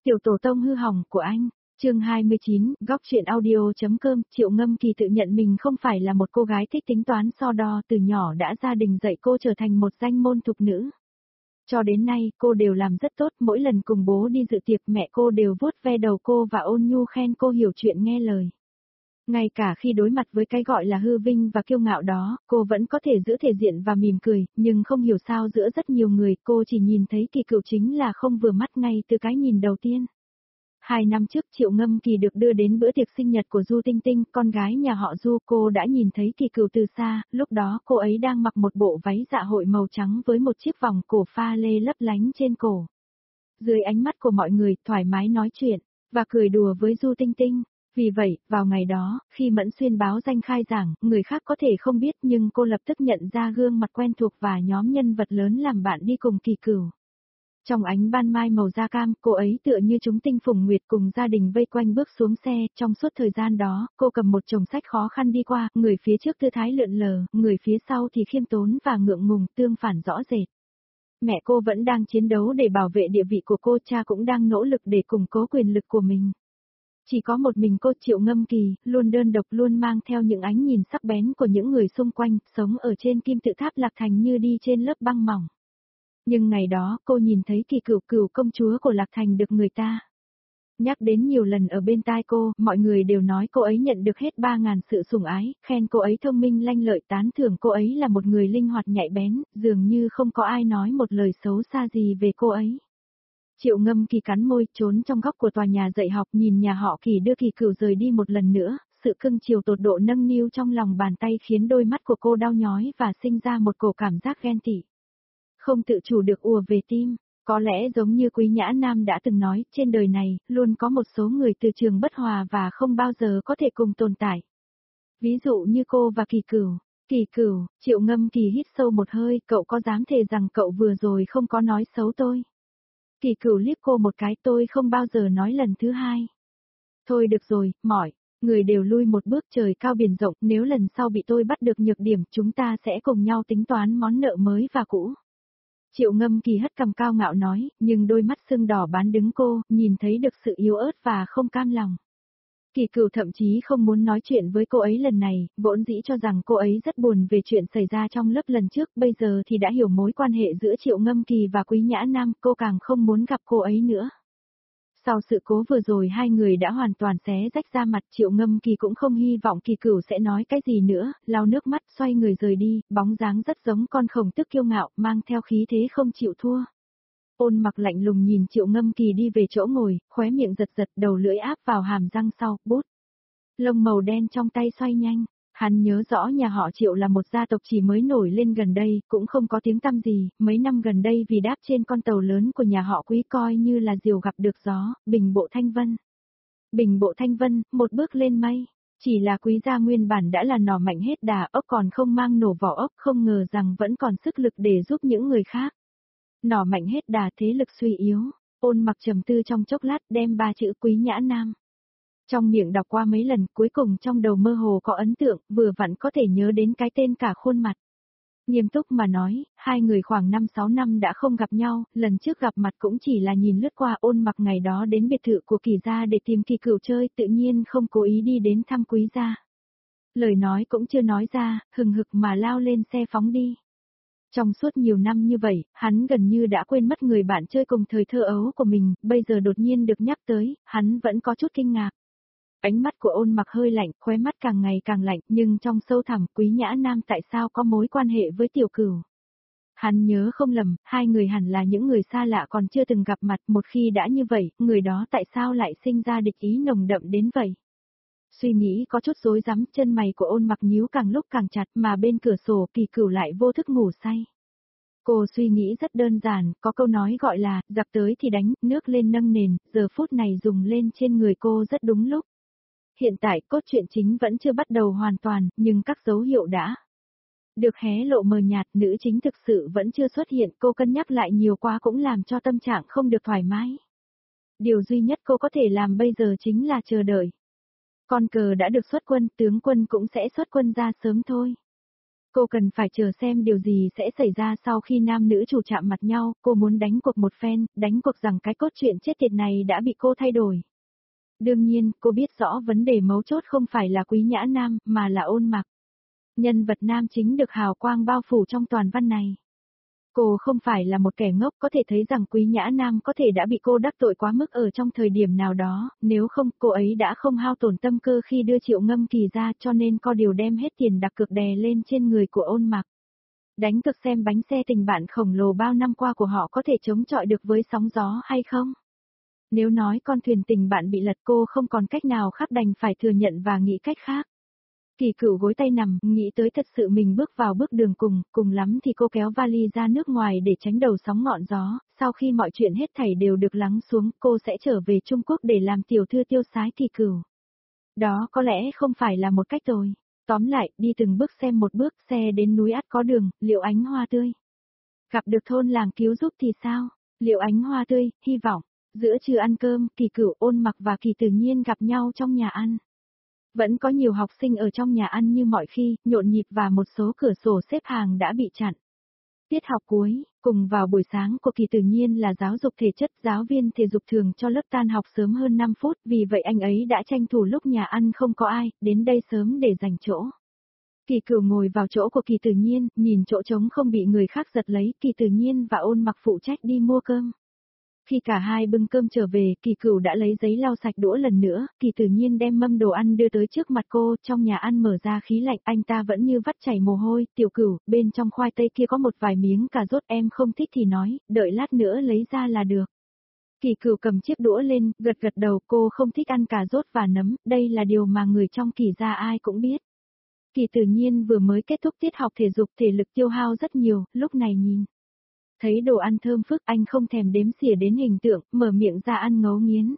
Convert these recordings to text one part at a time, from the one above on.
Tiểu tổ tông hư hỏng của anh. Chương 29, góc truyện audio.com. Triệu Ngâm Kỳ tự nhận mình không phải là một cô gái thích tính toán so đo, từ nhỏ đã gia đình dạy cô trở thành một danh môn thục nữ. Cho đến nay, cô đều làm rất tốt, mỗi lần cùng bố đi dự tiệc mẹ cô đều vuốt ve đầu cô và ôn nhu khen cô hiểu chuyện nghe lời. Ngay cả khi đối mặt với cái gọi là hư vinh và kiêu ngạo đó, cô vẫn có thể giữ thể diện và mỉm cười, nhưng không hiểu sao giữa rất nhiều người cô chỉ nhìn thấy Kỳ Cựu chính là không vừa mắt ngay từ cái nhìn đầu tiên. 2 năm trước Triệu Ngâm Kỳ được đưa đến bữa tiệc sinh nhật của Du Tinh Tinh, con gái nhà họ Du. Cô đã nhìn thấy Kỳ Cựu từ xa, lúc đó cô ấy đang mặc một bộ váy dạ hội màu trắng với một chiếc vòng cổ pha lê lấp lánh trên cổ. Dưới ánh mắt của mọi người, thoải mái nói chuyện, và cười đùa với Du Tinh Tinh. Vì vậy, vào ngày đó, khi Mẫn Xuyên báo danh khai giảng, người khác có thể không biết nhưng cô lập tức nhận ra gương mặt quen thuộc và nhóm nhân vật lớn làm bạn đi cùng Kỳ Cựu. Trong ánh ban mai màu da cam, cô ấy tựa như chúng tinh phùng nguyệt cùng gia đình vây quanh bước xuống xe. Trong suốt thời gian đó, cô cầm một chồng sách khó khăn đi qua, người phía trước tư thái lượn lờ, người phía sau thì khiêm tốn và ngượng ngùng, tương phản rõ rệt. Mẹ cô vẫn đang chiến đấu để bảo vệ địa vị của cô, cha cũng đang nỗ lực để củng cố quyền lực của mình. Chỉ có một mình cô Triệu Ngâm Kỳ, luôn đơn độc, luôn mang theo những ánh nhìn sắc bén của những người xung quanh, sống ở trên kim tự tháp Lạc Thành như đi trên lớp băng mỏng. Nhưng ngày đó cô nhìn thấy Kỳ Cựu, cửu công chúa của Lạc Thành được người ta nhắc đến nhiều lần ở bên tai cô, mọi người đều nói cô ấy nhận được hết 3.000 sự sủng ái, khen cô ấy thông minh lanh lợi, tán thưởng cô ấy là một người linh hoạt nhạy bén, dường như không có ai nói một lời xấu xa gì về cô ấy. Triệu Ngâm Kỳ cắn môi, trốn trong góc của tòa nhà dạy học, nhìn nhà họ Kỳ đưa Kỳ Cựu rời đi một lần nữa, sự cưng chiều tột độ nâng niu trong lòng bàn tay khiến đôi mắt của cô đau nhói và sinh ra một cổ cảm giác ghen tị. Không tự chủ được ùa về tim, có lẽ giống như Quý Nhã Nam đã từng nói, trên đời này, luôn có một số người từ trường bất hòa và không bao giờ có thể cùng tồn tại. Ví dụ như cô và Kỳ Cựu. Kỳ Cựu, Triệu Ngâm Kỳ hít sâu một hơi, cậu có dám thề rằng cậu vừa rồi không có nói xấu tôi? Kỳ Cựu liếc cô một cái, tôi không bao giờ nói lần thứ hai. Thôi được rồi, mọi người đều lui một bước, trời cao biển rộng, nếu lần sau bị tôi bắt được nhược điểm, chúng ta sẽ cùng nhau tính toán món nợ mới và cũ. Triệu Ngâm Kỳ hất cằm cao ngạo nói, nhưng đôi mắt sưng đỏ bán đứng cô, nhìn thấy được sự yếu ớt và không cam lòng. Kỳ Cựu thậm chí không muốn nói chuyện với cô ấy lần này, vốn dĩ cho rằng cô ấy rất buồn về chuyện xảy ra trong lớp lần trước, bây giờ thì đã hiểu mối quan hệ giữa Triệu Ngâm Kỳ và Quý Nhã Nam, cô càng không muốn gặp cô ấy nữa. Sau sự cố vừa rồi hai người đã hoàn toàn xé rách ra mặt, Triệu Ngâm Kỳ cũng không hy vọng Kỳ Cựu sẽ nói cái gì nữa, lau nước mắt xoay người rời đi, bóng dáng rất giống con khổng tước kiêu ngạo, mang theo khí thế không chịu thua. Ôn Mặc lạnh lùng nhìn Triệu Ngâm Kỳ đi về chỗ ngồi, khóe miệng giật giật, đầu lưỡi áp vào hàm răng sau, bút lông màu đen trong tay xoay nhanh. Hắn nhớ rõ nhà họ Triệu là một gia tộc chỉ mới nổi lên gần đây, cũng không có tiếng tăm gì, mấy năm gần đây vì đáp trên con tàu lớn của nhà họ Quý coi như là diều gặp được gió, Bình Bộ Thanh Vân. Bình Bộ Thanh Vân, một bước lên mây, chỉ là Quý gia nguyên bản đã là nỏ mạnh hết đà, ốc còn không mang nổ vỏ ốc, không ngờ rằng vẫn còn sức lực để giúp những người khác. Nỏ mạnh hết đà, thế lực suy yếu. Ôn Mặc trầm tư trong chốc lát, đem 3 chữ Quý Nhã Nam trong miệng đọc qua mấy lần, cuối cùng trong đầu mơ hồ có ấn tượng, vừa vặn có thể nhớ đến cái tên cả khuôn mặt. Nghiêm túc mà nói, hai người khoảng 5-6 năm đã không gặp nhau, lần trước gặp mặt cũng chỉ là nhìn lướt qua. Ôn Mặc ngày đó đến biệt thự của Kỳ gia để tìm Kỳ Cựu chơi, tự nhiên không cố ý đi đến thăm Quý gia. Lời nói cũng chưa nói ra, hừng hực mà lao lên xe phóng đi. Trong suốt nhiều năm như vậy, hắn gần như đã quên mất người bạn chơi cùng thời thơ ấu của mình, bây giờ đột nhiên được nhắc tới, hắn vẫn có chút kinh ngạc. Ánh mắt của Ôn Mặc hơi lạnh, khóe mắt càng ngày càng lạnh, nhưng trong sâu thẳm, Quý Nhã Nam tại sao có mối quan hệ với Tiểu Cửu? Hắn nhớ không lầm, hai người hẳn là những người xa lạ còn chưa từng gặp mặt, một khi đã như vậy, người đó tại sao lại sinh ra địch ý nồng đậm đến vậy? Suy nghĩ có chút rối rắm, chân mày của Ôn Mặc nhíu càng lúc càng chặt, mà bên cửa sổ Kỳ Cửu lại vô thức ngủ say. Cô suy nghĩ rất đơn giản, có câu nói gọi là, giặc tới thì đánh, nước lên nâng nền, giờ phút này dùng lên trên người cô rất đúng lúc. Hiện tại cốt truyện chính vẫn chưa bắt đầu hoàn toàn, nhưng các dấu hiệu đã được hé lộ mờ nhạt, nữ chính thực sự vẫn chưa xuất hiện, cô cân nhắc lại nhiều quá cũng làm cho tâm trạng không được thoải mái. Điều duy nhất cô có thể làm bây giờ chính là chờ đợi. Con cờ đã được xuất quân, tướng quân cũng sẽ xuất quân ra sớm thôi. Cô cần phải chờ xem điều gì sẽ xảy ra sau khi nam nữ chủ chạm mặt nhau, cô muốn đánh cuộc một phen, đánh cuộc rằng cái cốt truyện chết tiệt này đã bị cô thay đổi. Đương nhiên, cô biết rõ vấn đề mấu chốt không phải là Quý Nhã Nam, mà là Ôn Mặc. Nhân vật nam chính được hào quang bao phủ trong toàn văn này. Cô không phải là một kẻ ngốc, có thể thấy rằng Quý Nhã Nam có thể đã bị cô đắc tội quá mức ở trong thời điểm nào đó, nếu không cô ấy đã không hao tổn tâm cơ khi đưa Triệu Ngâm Kỳ ra, cho nên có điều đem hết tiền đặt cược đè lên trên người của Ôn Mặc. Đánh cược xem bánh xe tình bạn khổng lồ bao năm qua của họ có thể chống chọi được với sóng gió hay không. Nếu nói con thuyền tình bạn bị lật, cô không còn cách nào khác đành phải thừa nhận và nghĩ cách khác. Kỳ Cửu gối tay nằm, nghĩ tới thật sự mình bước vào bước đường cùng lắm thì cô kéo vali ra nước ngoài để tránh đầu sóng ngọn gió, sau khi mọi chuyện hết thảy đều được lắng xuống, cô sẽ trở về Trung Quốc để làm tiểu thư tiêu sái Kỳ Cửu. Đó có lẽ không phải là một cách rồi. Tóm lại, đi từng bước xem một bước, xe đến núi ắt có đường, Liệu Ánh Hoa tươi. Gặp được thôn làng cứu giúp thì sao? Liệu Ánh Hoa tươi, hy vọng. Giữa trưa ăn cơm, Kỳ Cửu, Ôn Mặc và Kỳ Tử Nhiên gặp nhau trong nhà ăn. Vẫn có nhiều học sinh ở trong nhà ăn như mọi khi, nhộn nhịp và một số cửa sổ xếp hàng đã bị chặn. Tiết học cuối, cùng vào buổi sáng của Kỳ Tử Nhiên là giáo dục thể chất, giáo viên thể dục thường cho lớp tan học sớm hơn 5 phút, vì vậy anh ấy đã tranh thủ lúc nhà ăn không có ai, đến đây sớm để giành chỗ. Kỳ Cửu ngồi vào chỗ của Kỳ Tử Nhiên, nhìn chỗ trống không bị người khác giật lấy, Kỳ Tử Nhiên và Ôn Mặc phụ trách đi mua cơm. Khi cả hai bưng cơm trở về, Kỳ Cửu đã lấy giấy lau sạch đũa lần nữa, Kỳ Tử Nhiên đem mâm đồ ăn đưa tới trước mặt cô, trong nhà ăn mở ra khí lạnh, anh ta vẫn như vắt chảy mồ hôi, Tiểu Cửu, bên trong khoai tây kia có một vài miếng cà rốt, em không thích thì nói, đợi lát nữa lấy ra là được. Kỳ Cửu cầm chiếc đũa lên, gật gật đầu, cô không thích ăn cà rốt và nấm, đây là điều mà người trong Kỳ gia ai cũng biết. Kỳ Tử Nhiên vừa mới kết thúc tiết học thể dục, thể lực tiêu hao rất nhiều, lúc này nhìn thấy đồ ăn thơm phức, anh không thèm đếm xỉa đến hình tượng, mở miệng ra ăn ngấu nghiến.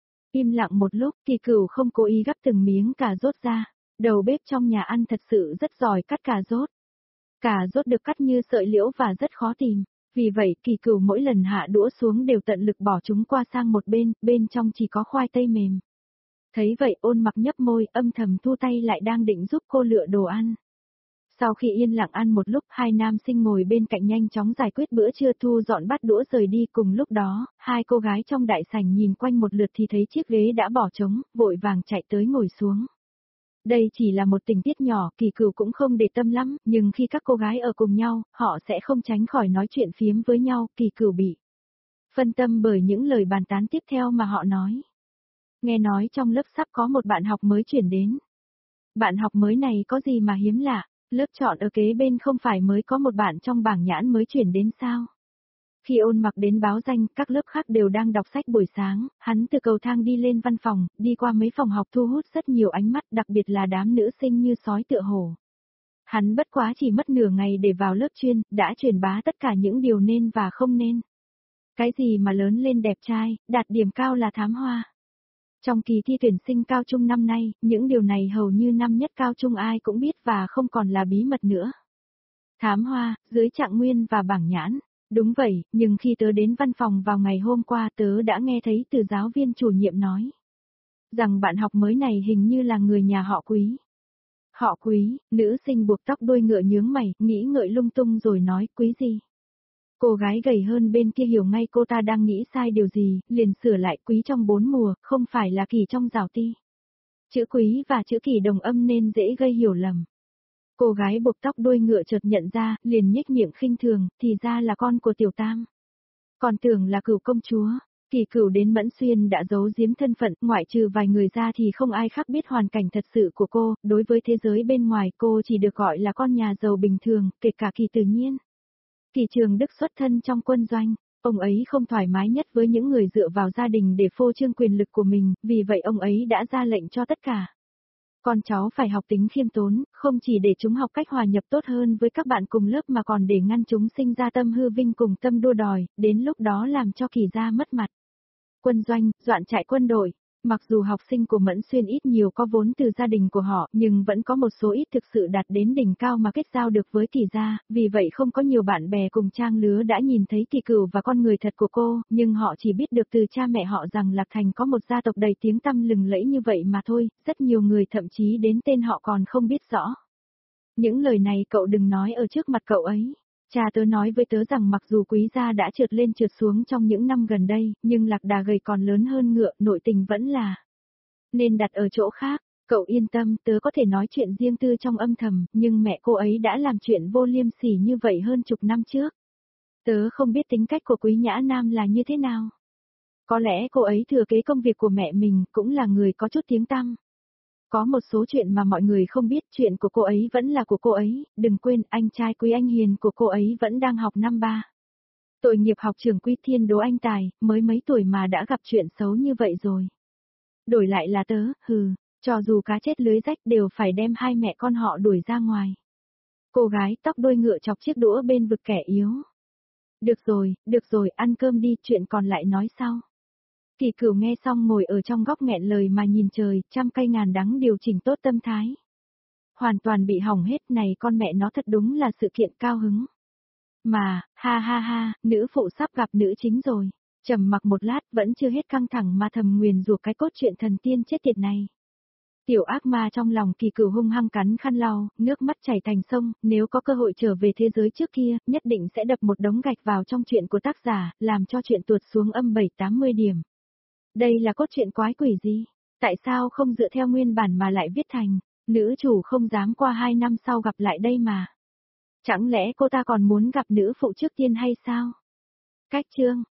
Im lặng một lúc, Kỳ Cửu không cố ý gắp từng miếng cà rốt ra. Đầu bếp trong nhà ăn thật sự rất giỏi cắt cà rốt. Cà rốt được cắt như sợi liễu và rất khó tìm. Vì vậy, Kỳ Cửu mỗi lần hạ đũa xuống đều tận lực bỏ chúng qua sang một bên, bên trong chỉ có khoai tây mềm. Thấy vậy, Ôn Mặc nhấp môi, âm thầm thu tay lại đang định giúp cô lựa đồ ăn. Sau khi yên lặng ăn một lúc, hai nam sinh ngồi bên cạnh nhanh chóng giải quyết bữa trưa, thu dọn bát đũa rời đi. Cùng lúc đó, hai cô gái trong đại sảnh nhìn quanh một lượt thì thấy chiếc ghế đã bỏ trống, vội vàng chạy tới ngồi xuống. Đây chỉ là một tình tiết nhỏ, Kỳ Cửu cũng không để tâm lắm, nhưng khi các cô gái ở cùng nhau, họ sẽ không tránh khỏi nói chuyện phiếm với nhau, Kỳ Cửu bị phân tâm bởi những lời bàn tán tiếp theo mà họ nói. Nghe nói trong lớp sắp có một bạn học mới chuyển đến. Bạn học mới này có gì mà hiếm lạ? Lớp chọn ở kế bên không phải mới có một bạn trong bảng nhãn mới chuyển đến sao? Khi Ôn Mặc đến báo danh, các lớp khác đều đang đọc sách buổi sáng, hắn từ cầu thang đi lên văn phòng, đi qua mấy phòng học thu hút rất nhiều ánh mắt, đặc biệt là đám nữ sinh như sói tựa hổ. Hắn bất quá chỉ mất nửa ngày để vào lớp chuyên, đã truyền bá tất cả những điều nên và không nên. Cái gì mà lớn lên đẹp trai, đạt điểm cao là thám hoa. Trong kỳ thi tuyển sinh cao trung năm nay, những điều này hầu như năm nhất cao trung ai cũng biết và không còn là bí mật nữa. Thám hoa, dưới trạng nguyên và bảng nhãn. Đúng vậy, nhưng khi tớ đến văn phòng vào ngày hôm qua tớ đã nghe thấy từ giáo viên chủ nhiệm nói rằng bạn học mới này hình như là người nhà họ Quý. Họ Quý, nữ sinh buộc tóc đuôi ngựa nhướng mày, nghĩ ngợi lung tung rồi nói Quý gì. Cô gái gầy hơn bên kia hiểu ngay cô ta đang nghĩ sai điều gì, liền sửa lại Quý trong 4 mùa, không phải là Kỳ trong Giảo Ti. Chữ Quý và chữ Kỳ đồng âm nên dễ gây hiểu lầm. Cô gái buộc tóc đuôi ngựa chợt nhận ra, liền nhếch miệng khinh thường, thì ra là con của Tiểu Tam. Còn tưởng là Cửu công chúa. Kỳ Cửu đến Mẫn Xuyên đã giấu giếm thân phận, ngoại trừ vài người ra thì không ai khác biết hoàn cảnh thật sự của cô, đối với thế giới bên ngoài cô chỉ được gọi là con nhà giàu bình thường, kể cả Kỳ Tử Nhiên. Kỳ Trường Đức xuất thân trong quân doanh, ông ấy không thoải mái nhất với những người dựa vào gia đình để phô trương quyền lực của mình, vì vậy ông ấy đã ra lệnh cho tất cả con cháu phải học tính khiêm tốn, không chỉ để chúng học cách hòa nhập tốt hơn với các bạn cùng lớp mà còn để ngăn chúng sinh ra tâm hư vinh cùng tâm đua đòi, đến lúc đó làm cho Kỳ gia mất mặt. Quân doanh, doạn trại quân đội. Mặc dù học sinh của Mẫn Xuyên ít nhiều có vốn từ gia đình của họ, nhưng vẫn có một số ít thực sự đạt đến đỉnh cao mà kết giao được với Kỳ gia, vì vậy không có nhiều bạn bè cùng trang lứa đã nhìn thấy Kỳ Cửu và con người thật của cô, nhưng họ chỉ biết được từ cha mẹ họ rằng Lạc Thành có một gia tộc đầy tiếng tăm lừng lẫy như vậy mà thôi, rất nhiều người thậm chí đến tên họ còn không biết rõ. Những lời này cậu đừng nói ở trước mặt cậu ấy. Cha tớ nói với tớ rằng mặc dù Quý gia đã trượt lên trượt xuống trong những năm gần đây, nhưng lạc đà gầy còn lớn hơn ngựa, nội tình vẫn là nên đặt ở chỗ khác. Cậu yên tâm, tớ có thể nói chuyện riêng tư trong âm thầm, nhưng mẹ cô ấy đã làm chuyện vô liêm sỉ như vậy hơn chục năm trước. Tớ không biết tính cách của Quý Nhã Nam là như thế nào. Có lẽ cô ấy thừa kế công việc của mẹ mình, cũng là người có chút tiếng tăm. Có một số chuyện mà mọi người không biết, chuyện của cô ấy vẫn là của cô ấy, đừng quên anh trai Quý Anh Hiền của cô ấy vẫn đang học năm 3. Tội nghiệp học trưởng Quý Thiên Đỗ Anh Tài, mới mấy tuổi mà đã gặp chuyện xấu như vậy rồi. Đổi lại là tớ, cho dù cá chết lưới rách đều phải đem hai mẹ con họ đuổi ra ngoài. Cô gái tóc đuôi ngựa chọc chiếc đũa bên vực kẻ yếu. Được rồi, ăn cơm đi, chuyện còn lại nói sau. Kỳ Cửu nghe xong ngồi ở trong góc nghẹn lời mà nhìn trời, trăm cây ngàn đắng điều chỉnh tốt tâm thái. Hoàn toàn bị hỏng hết, này con mẹ nó thật đúng là sự kiện cao hứng. Mà, ha, nữ phụ sắp gặp nữ chính rồi. Trầm mặc một lát vẫn chưa hết căng thẳng mà thầm nguyền rủa cái cốt truyện thần tiên chết tiệt này. Tiểu ác ma trong lòng Kỳ Cửu hung hăng cắn khăn lau, nước mắt chảy thành sông, nếu có cơ hội trở về thế giới trước kia, nhất định sẽ đập một đống gạch vào trong chuyện của tác giả, làm cho chuyện tuột xuống âm 7-80 điểm. Đây là cốt truyện quái quỷ gì? Tại sao không dựa theo nguyên bản mà lại viết thành, nữ chủ không dám qua 2 năm sau gặp lại đây mà? Chẳng lẽ cô ta còn muốn gặp nữ phụ trước tiên hay sao? Cách chương